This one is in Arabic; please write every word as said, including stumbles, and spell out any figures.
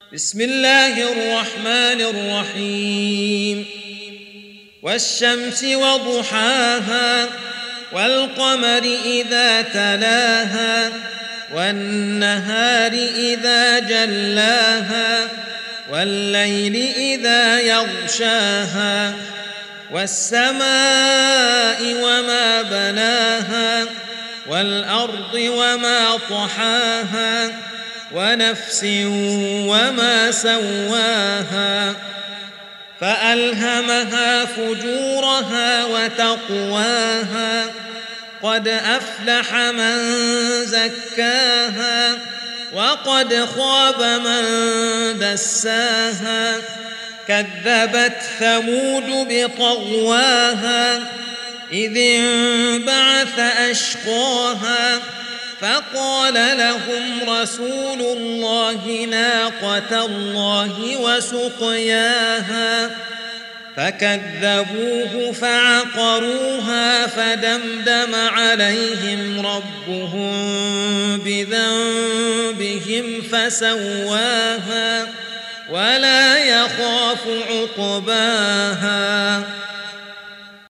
بسم الله الرحمن الرحيم والشمس وضحاها والقمر إذا تلاها والنهار إذا جلاها والليل إذا يغشاها والسماء وما بناها والأرض وما طحاها ونفس وما سواها فألهمها فجورها وتقواها قد أفلح من زكاها وقد خاب من دساها كذبت ثمود بطغواها إذ انبعث أشقاها فقال لهم رسول الله ناقة الله وسقياها فكذبوه فعقروها فدمدم عليهم ربهم بذنبهم فسواها ولا يخاف عقباها.